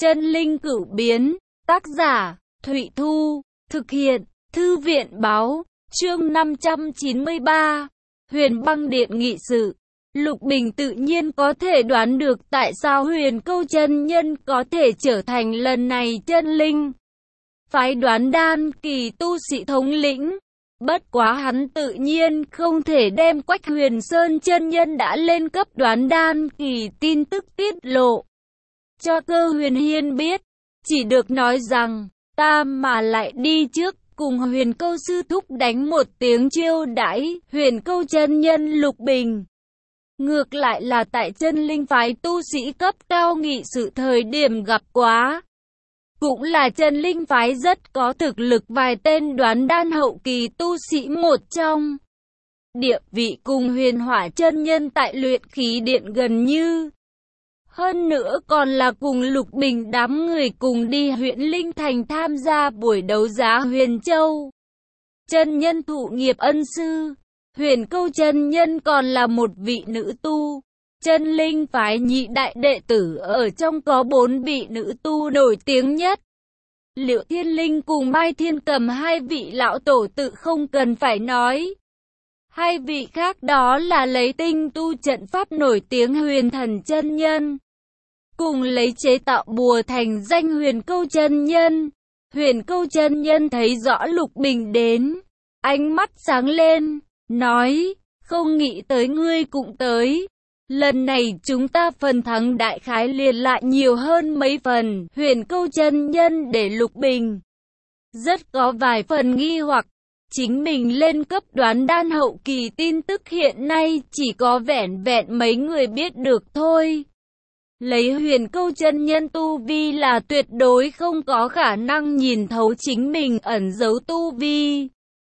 Chân linh cửu biến, tác giả, Thụy Thu, thực hiện, Thư viện báo, chương 593, Huyền Băng Điện nghị sự. Lục Bình tự nhiên có thể đoán được tại sao Huyền Câu chân nhân có thể trở thành lần này chân linh phái Đoán Đan kỳ tu sĩ thống lĩnh. Bất quá hắn tự nhiên không thể đem Quách Huyền Sơn chân nhân đã lên cấp Đoán Đan kỳ tin tức tiết lộ cho Cơ Huyền Hiên biết, chỉ được nói rằng, ta mà lại đi trước, cùng Huyền Câu sư thúc đánh một tiếng chiêu đãi, Huyền Câu chân nhân Lục Bình. Ngược lại là tại chân linh phái tu sĩ cấp cao nghị sự thời điểm gặp quá. Cũng là chân linh phái rất có thực lực vài tên Đoán Đan hậu kỳ tu sĩ một trong. Địa vị cùng Huyền Hỏa chân nhân tại luyện khí điện gần như. Hơn nữa còn là cùng Lục Bình đám người cùng đi huyện Linh Thành tham gia buổi đấu giá Huyền Châu. Chân nhân thụ nghiệp ân sư, Huyền Câu chân nhân còn là một vị nữ tu. Chân linh phái nhị đại đệ tử ở trong có 4 vị nữ tu nổi tiếng nhất. Liệu Thiên Linh cùng Mai Thiên Cầm hai vị lão tổ tự không cần phải nói. Hai vị khác đó là lấy tinh tu trận pháp nổi tiếng Huyền Thần chân nhân, cùng lấy chế tạo bùa thành danh Huyền Câu chân nhân. Huyền Câu chân nhân thấy rõ Lục Bình đến, ánh mắt sáng lên, nói, không nghĩ tới ngươi cũng tới. Lần này chúng ta phần thắng đại khái liền lại nhiều hơn mấy phần. Huyền Câu chân nhân để Lục Bình rất có vài phần nghi hoặc. Chính mình lên cấp Đoán Đan hậu kỳ tin tức hiện nay chỉ có vẻn vẹn mấy người biết được thôi. Lấy Huyền Câu chân nhân tu vi là tuyệt đối không có khả năng nhìn thấu chính mình ẩn giấu tu vi.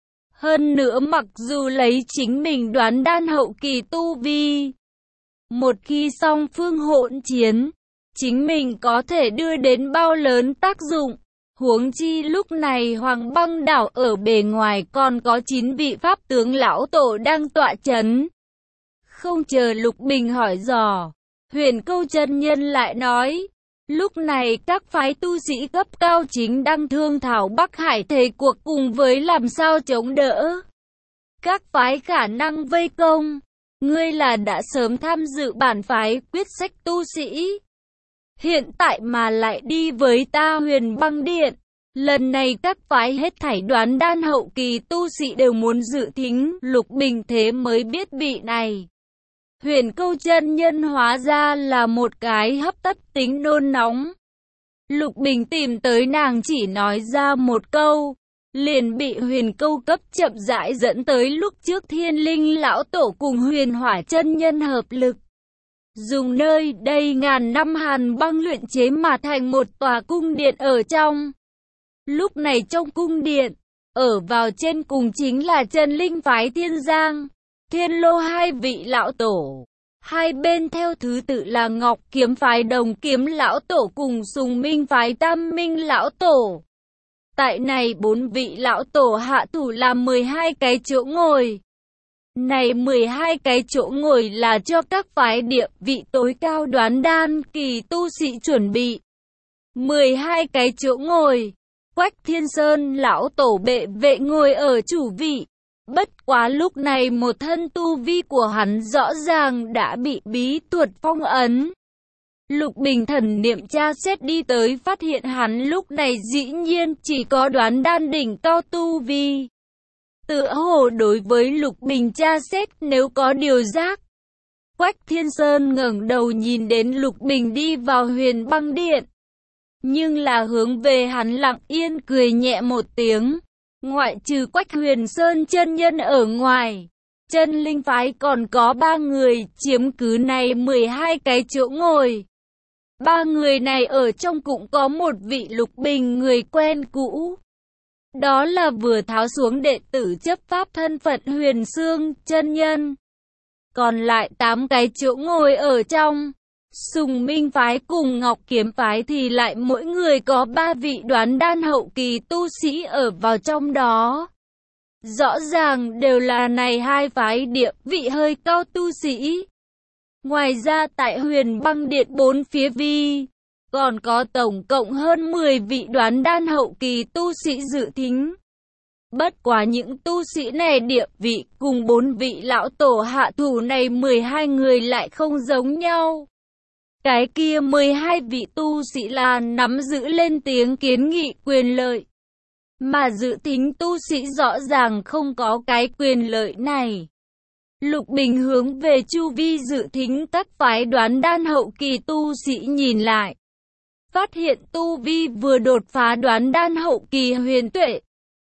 Hơn nữa mặc dù lấy chính mình Đoán Đan hậu kỳ tu vi, một khi song phương hỗn chiến, chính mình có thể đưa đến bao lớn tác dụng. Huống chi lúc này Hoàng Băng đảo ở bề ngoài còn có 9 vị pháp tướng lão tổ đang tọa chấn. Không chờ Lục Bình hỏi dò, Huyền Câu chân nhân lại nói, lúc này các phái tu sĩ cấp cao chính đang thương thảo Bắc Hải thời cuộc cùng với làm sao chống đỡ các phái khả năng vây công. Ngươi là đã sớm tham dự bản phái quyết sách tu sĩ, hiện tại mà lại đi với ta Huyền Băng Điện. Lần này các phái hết thảy Đoán Đan hậu kỳ tu sĩ đều muốn dự thính. Lục Bình thế mới biết vị này Huyền Câu chân nhân hóa ra là một cái hấp tấp tính nôn nóng. Lục Bình tìm tới nàng chỉ nói ra một câu, liền bị Huyền Câu cấp chậm rãi dẫn tới lúc trước Thiên Linh lão tổ cùng Huyền Hỏa chân nhân hợp lực, dùng nơi đây ngàn năm hàn băng luyện chế mà thành một tòa cung điện ở trong. Lúc này trong cung điện, ở vào trên cùng chính là chân linh phái Thiên Giang, Thiên Lô hai vị lão tổ. Hai bên theo thứ tự là Ngọc Kiếm phái Đồng Kiếm lão tổ cùng Sùng Minh phái Tam Minh lão tổ. Tại này 4 vị lão tổ hạ thủ làm 12 cái chỗ ngồi. Này 12 cái chỗ ngồi là cho các phái địa vị tối cao Đoán Đan kỳ tu sĩ chuẩn bị. 12 cái chỗ ngồi, Quách Thiên Sơn lão tổ bệ vệ ngồi ở chủ vị. Bất quá lúc này một thân tu vi của hắn rõ ràng đã bị bí thuật phong ấn. Lục Bình thần niệm tra xét đi tới phát hiện hắn lúc này dĩ nhiên chỉ có Đoán Đan đỉnh cao tu vi. Tựa hồ đối với Lục Bình tra xét nếu có điều giác. Quách Thiên Sơn ngẩng đầu nhìn đến Lục Bình đi vào Huyền Băng Điện, nhưng là hướng về hắn lặng yên cười nhẹ một tiếng. Ngoại trừ Quách Huyền Sơn chân nhân ở ngoài, chân linh phái còn có 3 người chiếm cứ này 12 cái chỗ ngồi. 3 người này ở trong cũng có một vị Lục Bình người quen cũ. Đó là vừa tháo xuống đệ tử chấp pháp thân phận Huyền Xương chân nhân. Còn lại 8 cái chỗ ngồi ở trong Sùng Minh phái cùng Ngọc Kiếm phái thì lại mỗi người có 3 vị Đoán Đan hậu kỳ tu sĩ ở vào trong đó. Rõ ràng đều là này hai phái địa vị hơi cao tu sĩ. Ngoài ra tại Huyền Băng Điện 4 phía vi còn có tổng cộng hơn 10 vị đoán đan hậu kỳ tu sĩ dự thính. Bất quá những tu sĩ này địa vị cùng 4 vị lão tổ hạ thủ này 12 người lại không giống nhau. Cái kia 12 vị tu sĩ là nắm giữ lên tiếng kiến nghị quyền lợi, mà dự thính tu sĩ rõ ràng không có cái quyền lợi này. Lục Bình hướng về chu vi dự thính các phái đoán đan hậu kỳ tu sĩ nhìn lại, phát hiện tu vi vừa đột phá đoán đan hậu kỳ Huyền Tuệ,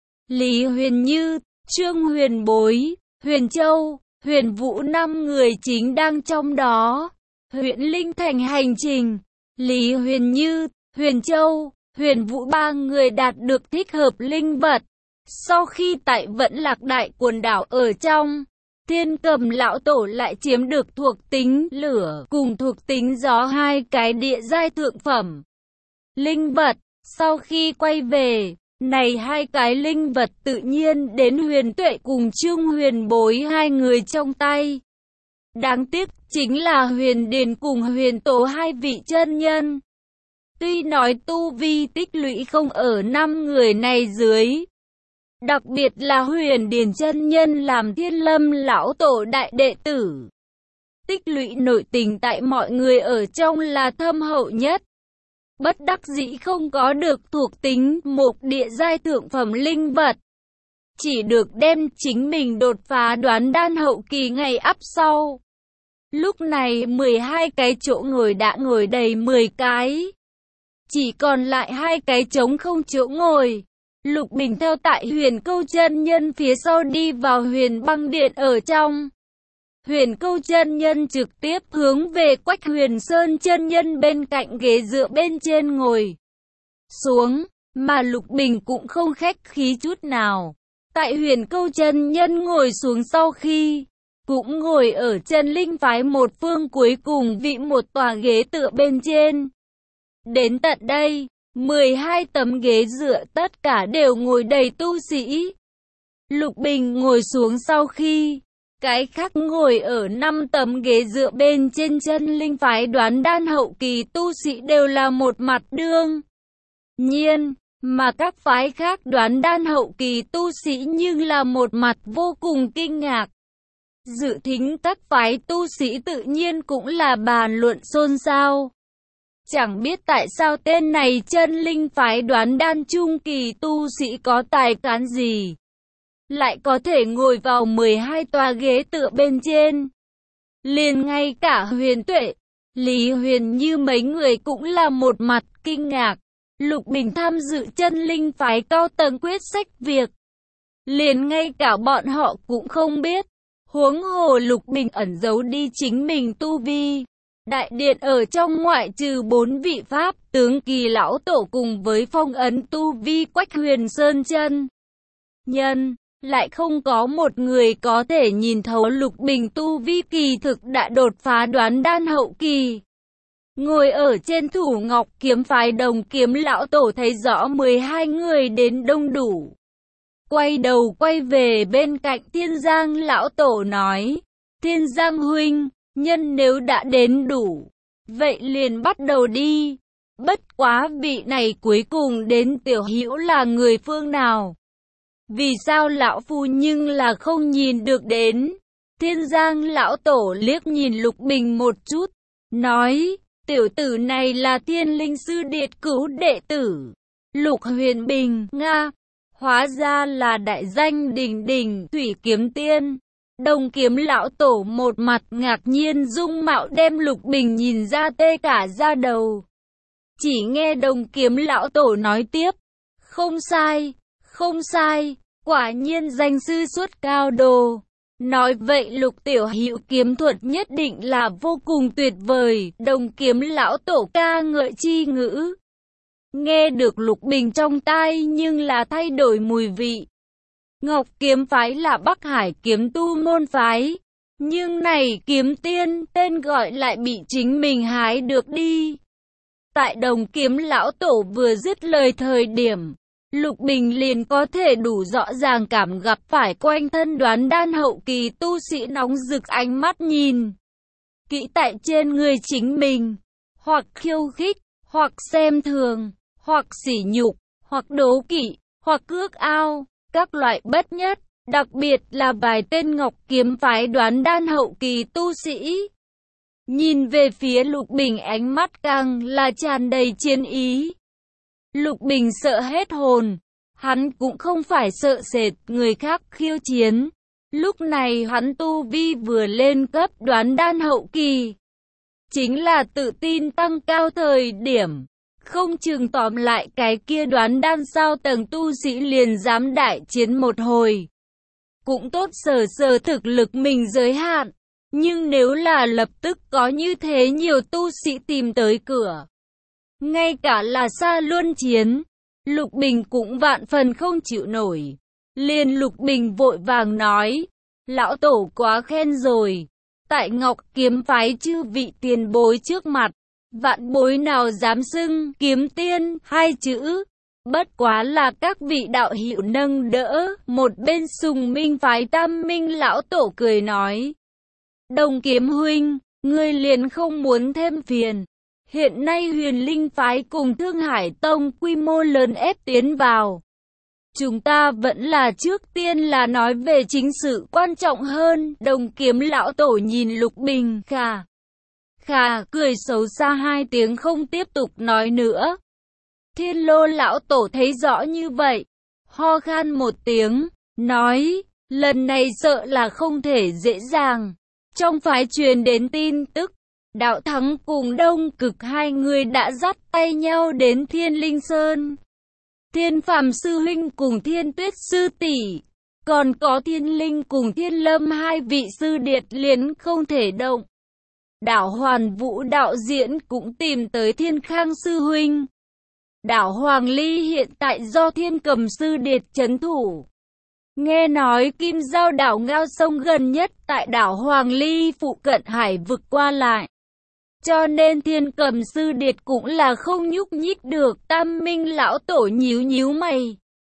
Lý Huyền Như, Trương Huyền Bối, Huyền Châu, Huyền Vũ 5 người chính đang trong đó. Huyện Linh Thành hành trình, Lý Huyền Như, Huyền Châu, Huyền Vũ 3 người đạt được thích hợp linh vật. Sau khi tại Vẫn Lạc Đại quần đảo ở trong, Thiên Cầm lão tổ lại chiếm được thuộc tính lửa cùng thuộc tính gió hai cái địa giai thượng phẩm linh vật. Sau khi quay về, này hai cái linh vật tự nhiên đến Huyền Tuệ cùng Trương Huyền Bối hai người trong tay. Đáng tiếc chính là Huyền Điền cùng Huyền Tổ hai vị chân nhân. Tuy nói tu vi tích lũy không ở 5 người này dưới, đặc biệt là Huyền Điền chân nhân làm Thiên Lâm lão tổ đại đệ tử, tích lũy nội tình tại mọi người ở trong là thâm hậu nhất. Bất đắc dĩ không có được thuộc tính một địa giai thượng phẩm linh vật, chỉ được đem chính mình đột phá đoán đan hậu kỳ ngày ắp sau. Lúc này 12 cái chỗ ngồi đã ngồi đầy 10 cái, chỉ còn lại 2 cái trống không chỗ ngồi. Lục Bình theo tại Huyền Câu chân nhân phía sau đi vào Huyền Băng Điện ở trong. Huyền Câu chân nhân trực tiếp hướng về Quách Huyền Sơn chân nhân bên cạnh ghế dựa bên trên ngồi xuống, mà Lục Bình cũng không khách khí chút nào. Tại Huyền Câu chân nhân ngồi xuống sau khi, cũng ngồi ở chân linh phái một phương cuối cùng vị một tòa ghế tựa bên trên. Đến tận đây, 12 tấm ghế dựa tất cả đều ngồi đầy tu sĩ. Lục Bình ngồi xuống sau khi, cái khác ngồi ở 5 tấm ghế dựa bên trên chân linh phái đoán đan hậu kỳ tu sĩ đều là một mặt đương nhiên, mà các phái khác đoán đan hậu kỳ tu sĩ nhưng là một mặt vô cùng kinh ngạc. Dự thính các phái tu sĩ tự nhiên cũng là bàn luận xôn xao. Chẳng biết tại sao tên này chân linh phái đoán đan trung kỳ tu sĩ có tài cán gì, lại có thể ngồi vào 12 tòa ghế tựa bên trên. Liền ngay cả Huyền Tuệ, Lý Huyền Như mấy người cũng là một mặt kinh ngạc. Lục Bình tham dự chân linh phái cao tầng quyết sách việc, liền ngay cả bọn họ cũng không biết. Huống hồ Lục Bình ẩn giấu đi chính mình tu vi. Đại điện ở trong ngoại trừ 4 vị pháp tướng kỳ lão tổ cùng với phong ấn tu vi Quách Huyền Sơn chân nhân, lại không có một người có thể nhìn thấu Lục Bình tu vi kỳ thực đã đột phá đoán đan hậu kỳ. Ngồi ở trên Thủ Ngọc kiếm phái Đồng Kiếm lão tổ thấy rõ 12 người đến đông đủ, quay đầu quay về bên cạnh Thiên Giang lão tổ nói: Thiên Giang huynh, nhân nếu đã đến đủ, vậy liền bắt đầu đi. Bất quá vị này cuối cùng đến tiểu hữu là người phương nào? Vì sao lão phu nhưng là không nhìn được đến? Thiên Giang lão tổ liếc nhìn Lục Bình một chút, nói: tiểu tử này là Thiên Linh sư điệt cứu đệ tử Lục Huyền Bình, Nga. Hóa ra là đại danh đỉnh đỉnh Thủy Kiếm Tiên. Đồng Kiếm lão tổ một mặt ngạc nhiên, dung mạo đem Lục Bình nhìn ra tê cả da đầu. Chỉ nghe Đồng Kiếm lão tổ nói tiếp: không sai, không sai, quả nhiên danh sư xuất cao đồ. Nói vậy Lục tiểu hữu kiếm thuật nhất định là vô cùng tuyệt vời. Đồng Kiếm lão tổ ca ngợi chi ngữ. Nghe được Lục Bình trong tai nhưng là thay đổi mùi vị. Ngọc kiếm phái là Bắc Hải kiếm tu môn phái, nhưng này kiếm tiên tên gọi lại bị chính mình hái được đi. Tại Đồng Kiếm lão tổ vừa dứt lời thời điểm, Lục Bình liền có thể đủ rõ ràng cảm gặp phải quanh thân đoán đan hậu kỳ tu sĩ nóng rực ánh mắt nhìn kỹ tại trên người chính mình, hoặc khiêu khích, hoặc xem thường, hoặc sỉ nhục, hoặc đố kỵ, hoặc ước ao, các loại bất nhất, đặc biệt là vài tên Ngọc Kiếm phái Đoán Đan hậu kỳ tu sĩ. Nhìn về phía Lục Bình, ánh mắt càng là tràn đầy chiến ý. Lục Bình sợ hết hồn, hắn cũng không phải sợ sệt người khác khiêu chiến. Lúc này hắn tu vi vừa lên cấp Đoán Đan hậu kỳ, chính là tự tin tăng cao thời điểm. Không chừng tóm lại cái kia Đoán Đan sao tầng tu sĩ liền dám đại chiến một hồi. Cũng tốt, sờ thực lực mình giới hạn. Nhưng nếu là lập tức có như thế nhiều tu sĩ tìm tới cửa, ngay cả là xa luân chiến, Lục Bình cũng vạn phần không chịu nổi. Liền Lục Bình vội vàng nói, lão tổ quá khen rồi, tại Ngọc Kiếm phái chư vị tiền bối trước mặt, vạn bối nào dám xưng kiếm tiên hai chữ. Bất quá là các vị đạo hữu nâng đỡ. Một bên Sùng Minh phái Tam Minh lão tổ cười nói, Đồng Kiếm huynh, ngươi liền không muốn thêm phiền. Hiện nay Huyền Linh phái cùng Thương Hải Tông quy mô lớn ép tiến vào. Chúng ta vẫn là trước tiên là nói về chính sự quan trọng hơn. Đồng Kiếm lão tổ nhìn Lục Bình khà cười xấu xa hai tiếng không tiếp tục nói nữa. Thiên Lô lão tổ thấy rõ như vậy, ho khan một tiếng, nói, lần này sợ là không thể dễ dàng. Trong phái truyền đến tin tức, Đạo Thắng cùng Đông Cực hai người đã dắt tay nhau đến Thiên Linh Sơn. Thiên Phàm sư huynh cùng Thiên Tuyết sư tỷ, còn có Thiên Linh cùng Thiên Lâm hai vị sư điệt liền không thể động. Đạo Hoàn Vũ đạo diễn cũng tìm tới Thiên Khang sư huynh. Đảo Hoàng Ly hiện tại do Thiên Cầm sư điệt trấn thủ. Nghe nói Kim Giao đảo ngao sông gần nhất tại đảo Hoàng Ly phụ cận hải vực qua lại, cho nên Thiên Cầm sư điệt cũng là không nhúc nhích được. Tam Minh lão tổ nhíu mày,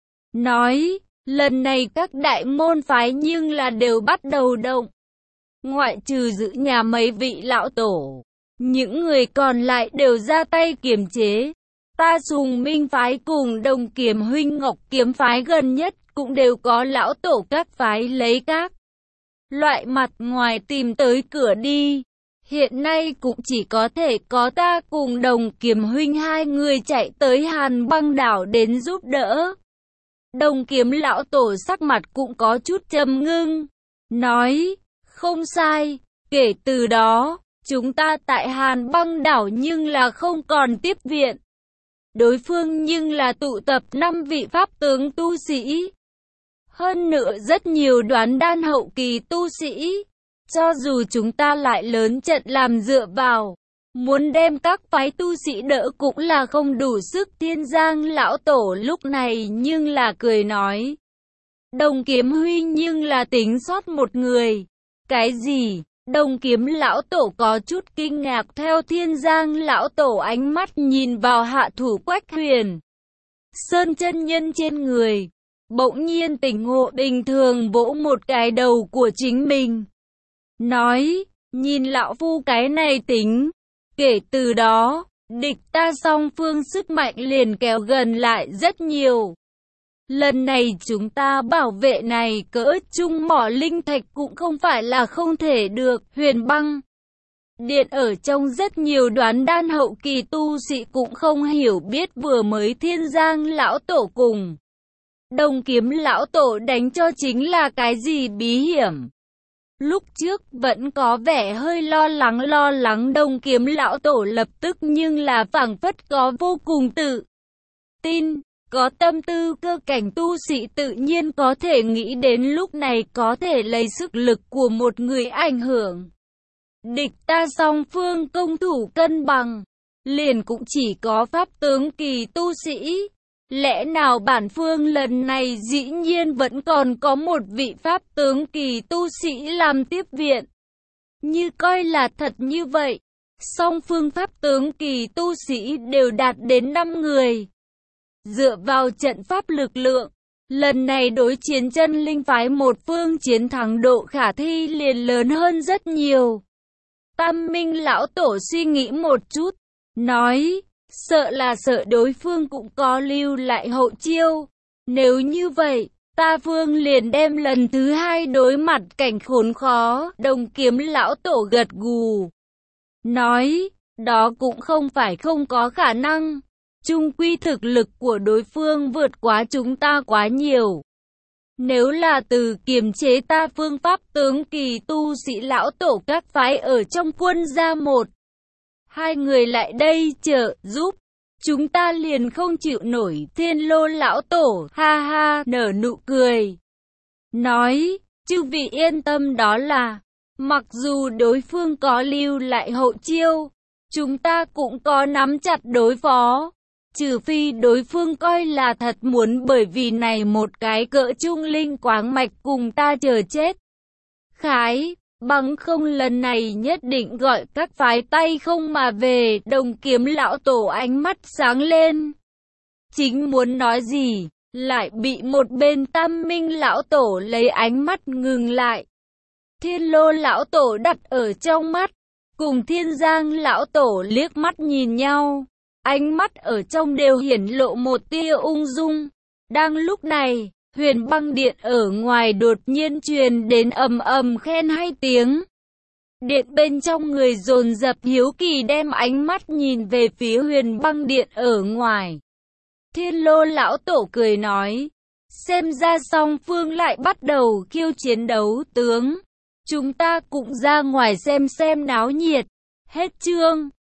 nói, lần này các đại môn phái nhưng là đều bắt đầu động. Ngoại trừ giữ nhà mấy vị lão tổ, những người còn lại đều ra tay kiềm chế. Ta Sùng Minh phái cùng Đồng Kiếm huynh Ngọc Kiếm phái gần nhất cũng đều có lão tổ các phái lấy các loại mặt ngoài tìm tới cửa đi. Hiện nay cũng chỉ có thể có ta cùng Đồng Kiếm huynh hai người chạy tới Hàn Băng đảo đến giúp đỡ. Đồng Kiếm lão tổ sắc mặt cũng có chút trầm ngưng, nói, không sai, kể từ đó, chúng ta tại Hàn Băng đảo nhưng là không còn tiếp viện. Đối phương nhưng là tụ tập 5 vị pháp tướng tu sĩ. Hơn nữa rất nhiều Đoán Đan hậu kỳ tu sĩ. Cho dù chúng ta lại lớn trận làm dựa vào, muốn đem các phái tu sĩ đỡ cũng là không đủ sức. Thiên Giang lão tổ lúc này nhưng là cười nói, Đồng Kiếm huynh nhưng là tính sót một người. Cái gì? Đồng Kiếm lão tổ có chút kinh ngạc, theo Thiên Giang lão tổ ánh mắt nhìn vào hạ thủ Quách Huyền Sơn chân nhân trên người, bỗng nhiên tỉnh ngộ, bình thường vỗ một cái đầu của chính mình, nói, nhìn lão phu cái này tính. Kể từ đó, địch ta song phương sức mạnh liền kéo gần lại rất nhiều. Lần này chúng ta bảo vệ này cỡ trung mỏ linh thạch cũng không phải là không thể được. Huyền Băng điện ở trong rất nhiều Đoán Đan hậu kỳ tu sĩ cũng không hiểu biết vừa mới Thiên Giang lão tổ cùng Đồng Kiếm lão tổ đánh cho chính là cái gì bí hiểm. Lúc trước vẫn có vẻ hơi lo lắng Đồng Kiếm lão tổ lập tức nhưng là phảng phất có vô cùng tự tin. Có tâm tư cơ cảnh tu sĩ tự nhiên có thể nghĩ đến lúc này có thể lấy sức lực của một người ảnh hưởng. Địch ta song phương công thủ cân bằng, liền cũng chỉ có pháp tướng kỳ tu sĩ. Lẽ nào bản phương lần này dĩ nhiên vẫn còn có một vị pháp tướng kỳ tu sĩ làm tiếp viện? Như coi là thật như vậy, song phương pháp tướng kỳ tu sĩ đều đạt đến 5 người. Dựa vào trận pháp lực lượng, lần này đối chiến chân linh phái một phương chiến thắng độ khả thi liền lớn hơn rất nhiều. Tam Minh lão tổ suy nghĩ một chút, nói, sợ là sợ đối phương cũng có lưu lại hậu chiêu. Nếu như vậy, ta Vương liền đem lần thứ hai đối mặt cảnh khốn khó. Đồng Kiếm lão tổ gật gù, nói, đó cũng không phải không có khả năng. Chung quy thực lực của đối phương vượt quá chúng ta quá nhiều. Nếu là từ kiềm chế ta phương pháp tướng kỳ tu sĩ lão tổ các phái ở trong quân ra một, hai người lại đây trợ giúp, chúng ta liền không chịu nổi. Thiên Lô lão tổ ha ha nở nụ cười, nói, chư vị yên tâm, đó là, mặc dù đối phương có lưu lại hậu chiêu, chúng ta cũng có nắm chặt đối phó. Trừ phi đối phương coi là thật muốn bởi vì này một cái cỡ trung linh quáng mạch cùng ta chờ chết. Khái, bằng không lần này nhất định gọi các phái tay không mà về. Đồng Kiếm lão tổ ánh mắt sáng lên, chính muốn nói gì, lại bị một bên Tam Minh lão tổ lấy ánh mắt ngừng lại. Thiên Lô lão tổ đặt ở trong mắt, cùng Thiên Giang lão tổ liếc mắt nhìn nhau. Ánh mắt ở trong đều hiển lộ một tia ung dung. Đang lúc này, Huyền Băng Điện ở ngoài đột nhiên truyền đến ầm ầm khen hay tiếng. Điện bên trong người dồn dập hiếu kỳ đem ánh mắt nhìn về phía Huyền Băng Điện ở ngoài. Thiên Lô lão tổ cười nói, xem ra song phương lại bắt đầu khiêu chiến đấu tướng. Chúng ta cũng ra ngoài xem náo nhiệt. Hết chương.